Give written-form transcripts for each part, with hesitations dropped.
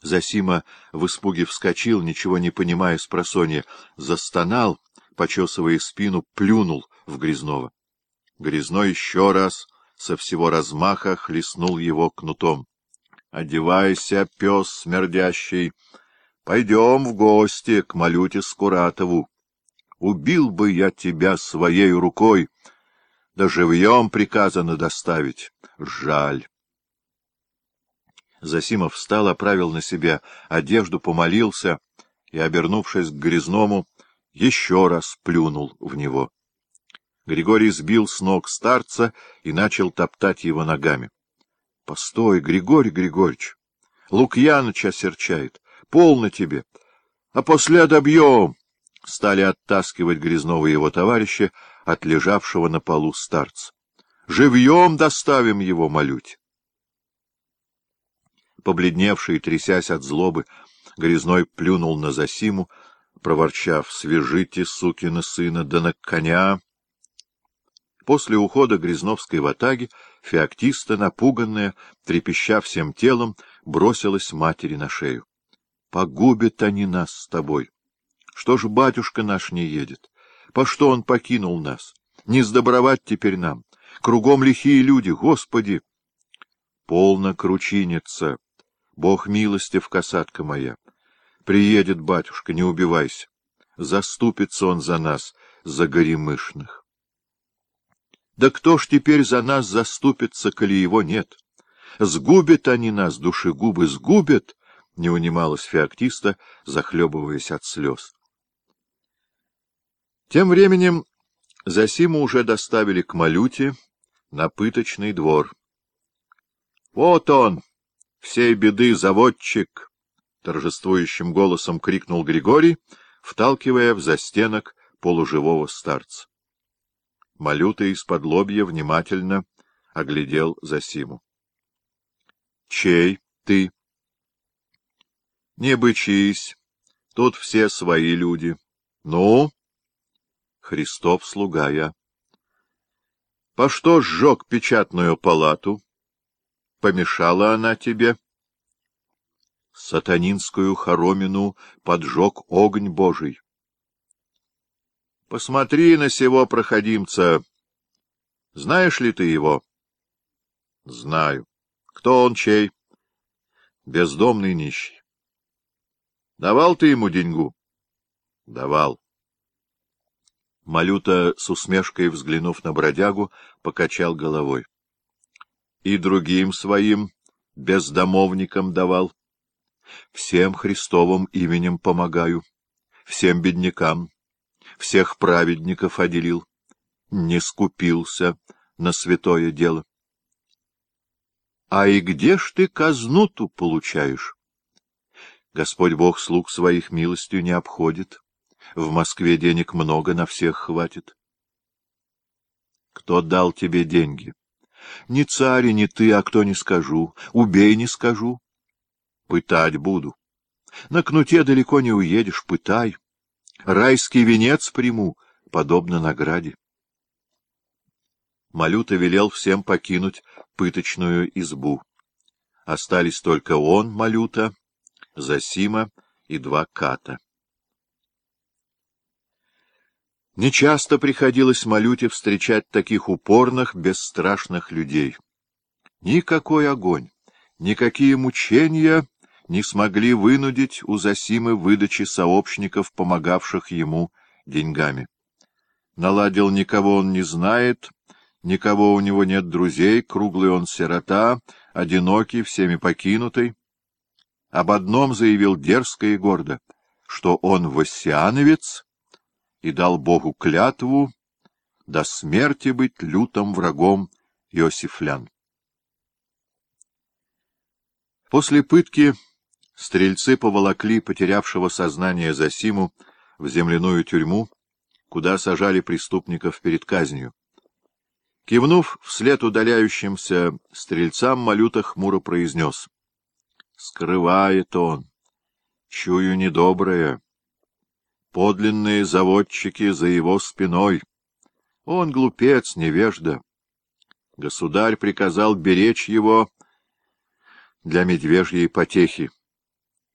Зосима в испуге вскочил, ничего не понимая спросонья, застонал, почесывая спину, плюнул в Грязнова. Грязной еще раз со всего размаха хлестнул его кнутом. — Одевайся, пес смердящий, пойдем в гости к Малюте Скуратову. Убил бы я тебя своей рукой, да живьем приказано доставить. Жаль. Зосима встал, оправил на себя одежду, помолился и, обернувшись к Грязному, еще раз плюнул в него. Григорий сбил с ног старца и начал топтать его ногами. — Постой, Григорий Григорьевич! Лукьяныч осерчает. Полно тебе! А после добьем! Стали оттаскивать Грязнова и его товарища от лежавшего на полу старца. — Живьем доставим его, Малють! Побледневший, трясясь от злобы, Грязной плюнул на Зосиму, проворчав: «Свяжите, сукина сына, да на коня!» После ухода Грязновской ватаги Феоктиста, напуганная, трепеща всем телом, бросилась матери на шею. — Погубят они нас с тобой! Что ж батюшка наш не едет? По что он покинул нас? Не сдобровать теперь нам! Кругом лихие люди, Господи! Полно кручиниться! Бог милостив, касатка моя! Приедет батюшка, не убивайся! Заступится он за нас, за горемышных! Да кто ж теперь за нас заступится, коли его нет? Сгубят они нас, душегубы, сгубят! — не унималась Феоктиста, захлебываясь от слез. Тем временем Зосиму уже доставили к Малюте на пыточный двор. — Вот он, всей беды заводчик! — торжествующим голосом крикнул Григорий, вталкивая в застенок полуживого старца. Малюта из-под лобья внимательно оглядел Зосиму. — Чей ты? — Не бычись, тут все свои люди. — Ну? — Христов слуга я. — По что сжег печатную палату? Помешала она тебе? — Сатанинскую хоромину поджег огонь Божий. — Посмотри на сего проходимца. Знаешь ли ты его? — Знаю. Кто он, чей? — Бездомный нищий. — Давал ты ему деньгу? — Давал. Малюта, с усмешкой взглянув на бродягу, покачал головой. — И другим своим бездомовникам давал. Всем Христовым именем помогаю, всем беднякам. Всех праведников отделил, не скупился на святое дело. — А и где ж ты казну-то получаешь? Господь Бог слуг своих милостью не обходит. В Москве денег много, на всех хватит. — Кто дал тебе деньги? — Не царь, не ты, а кто не скажу. Убей, не скажу. — Пытать буду. На кнуте далеко не уедешь, пытай. Райский венец приму, подобно награде. Малюта велел всем покинуть пыточную избу. Остались только он, Малюта, Зосима и два ката. Нечасто приходилось Малюте встречать таких упорных, бесстрашных людей. Никакой огонь, никакие мучения не смогли вынудить у Зосимы выдачи сообщников, помогавших ему деньгами. Наладил, никого он не знает, никого у него нет друзей, круглый он сирота, одинокий, всеми покинутый. Об одном заявил дерзко и гордо, что он воссиановец и дал Богу клятву до смерти быть лютым врагом иосифлян. После пытки стрельцы поволокли потерявшего сознание Зосиму в земляную тюрьму, куда сажали преступников перед казнью. Кивнув вслед удаляющимся стрельцам, Малюта хмуро произнес: — Скрывает он, чую недоброе. Подлинные заводчики за его спиной. Он глупец, невежда. Государь приказал беречь его для медвежьей потехи.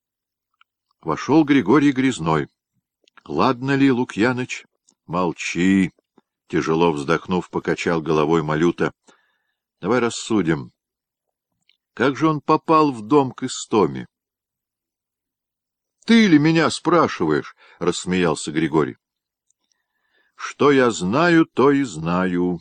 Вошел Григорий Грязной. — Ладно ли, Лукьяныч? — Молчи! — тяжело вздохнув, покачал головой Малюта. — Давай рассудим. Как же он попал в дом к Истоме? — Ты ли меня спрашиваешь? — рассмеялся Григорий. — Что я знаю, то и знаю.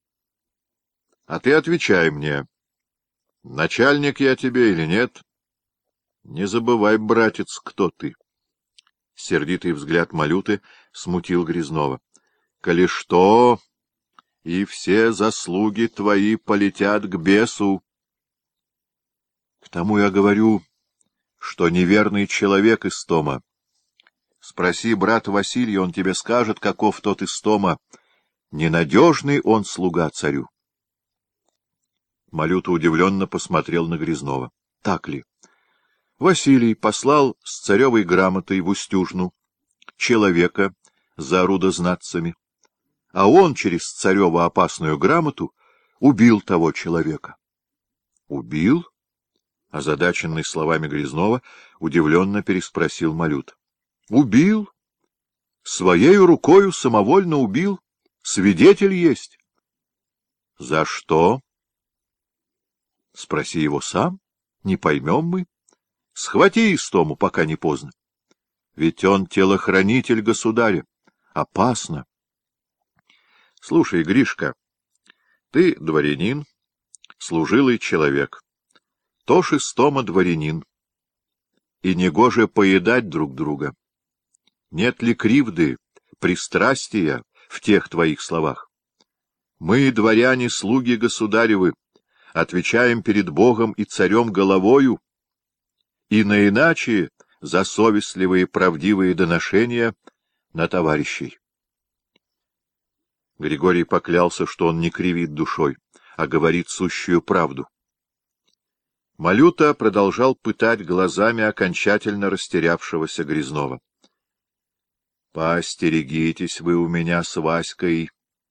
А ты отвечай мне, начальник я тебе или нет? Не забывай, братец, кто ты. Сердитый взгляд Малюты смутил Грязнова. — Коли что, и все заслуги твои полетят к бесу. — К тому я говорю, что неверный человек Истома. Спроси брата Василия, он тебе скажет, каков тот Истома. Ненадежный он слуга царю. Малюта удивленно посмотрел на Грязнова. — Так ли? Василий послал с царевой грамотой в Устюжну человека за рудознатцами, а он через цареву опасную грамоту убил того человека. — Убил? — озадаченный словами Грязнова, удивленно переспросил Малюта. — Убил. Своею рукою самовольно убил. Свидетель есть. — За что? — Спроси его сам. Не поймем мы. Схвати Истому, пока не поздно. Ведь он телохранитель государя. Опасно. Слушай, Гришка, ты дворянин, служилый человек. Тож Истома дворянин. И негоже поедать друг друга. Нет ли кривды, пристрастия в тех твоих словах? Мы, дворяне, слуги государевы, отвечаем перед Богом и царем головою, и на иначе за совестливые правдивые доношения на товарищей. Григорий поклялся, что он не кривит душой, а говорит сущую правду. Малюта продолжал пытать глазами окончательно растерявшегося Грязнова. — Поостерегитесь вы у меня с Васькой.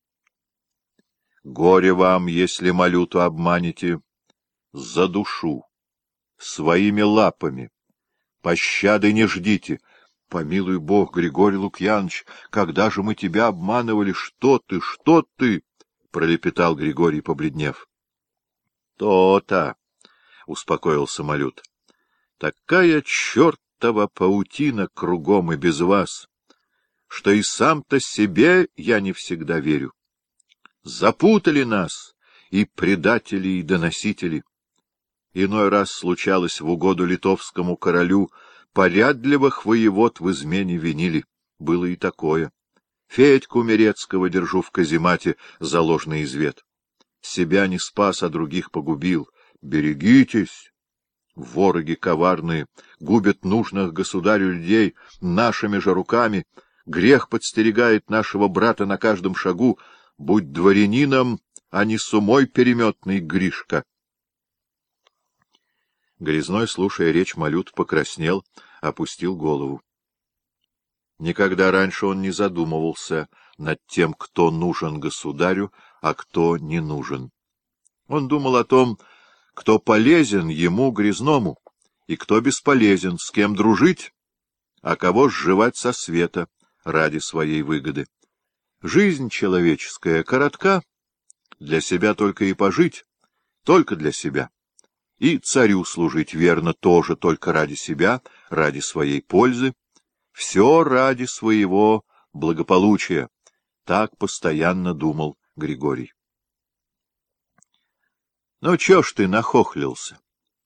Горе вам, если Малюту обманете. За душу. Своими лапами. Пощады не ждите. Помилуй Бог, Григорий Лукьянович, когда же мы тебя обманывали? Что ты, что ты? — пролепетал Григорий, побледнев. — То-то, — успокоился Малют. — Такая чертова паутина кругом и без вас, что и сам-то себе я не всегда верю. Запутали нас и предатели, и доносители. Иной раз случалось в угоду литовскому королю, порядливых воевод в измене винили. Было и такое. Федьку Мерецкого держу в каземате за ложный извет. Себя не спас, а других погубил. Берегитесь! Вороги коварные губят нужных государю людей нашими же руками. Грех подстерегает нашего брата на каждом шагу. Будь дворянином, а не с умой переметный, Гришка. Грязной, слушая речь Малют, покраснел, опустил голову. Никогда раньше он не задумывался над тем, кто нужен государю, а кто не нужен. Он думал о том, кто полезен ему, Грязному, и кто бесполезен, с кем дружить, а кого сживать со света ради своей выгоды. Жизнь человеческая коротка, для себя только и пожить, только для себя. И царю служить верно тоже только ради себя, ради своей пользы. Все ради своего благополучия. Так постоянно думал Григорий. Ну, чё ж ты нахохлился?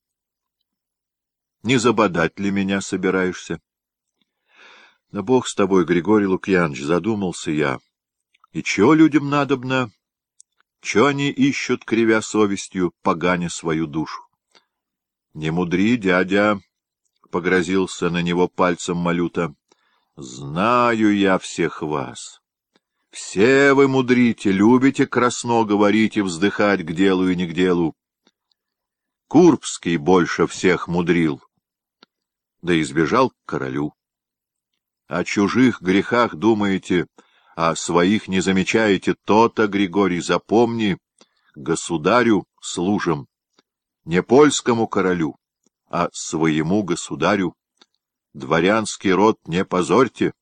Не забодать ли меня собираешься? Да бог с тобой, Григорий Лукьянович, задумался я. И чё людям надобно? Чё они ищут, кривя совестью, поганя свою душу? — Не мудри, дядя, — погрозился на него пальцем Малюта. — Знаю я всех вас. Все вы мудрите, любите красно говорить и вздыхать к делу и не к делу. Курбский больше всех мудрил, да избежал к королю. О чужих грехах думаете, а своих не замечаете, то-то, Григорий, запомни, государю служим. Не польскому королю, а своему государю. Дворянский род не позорьте!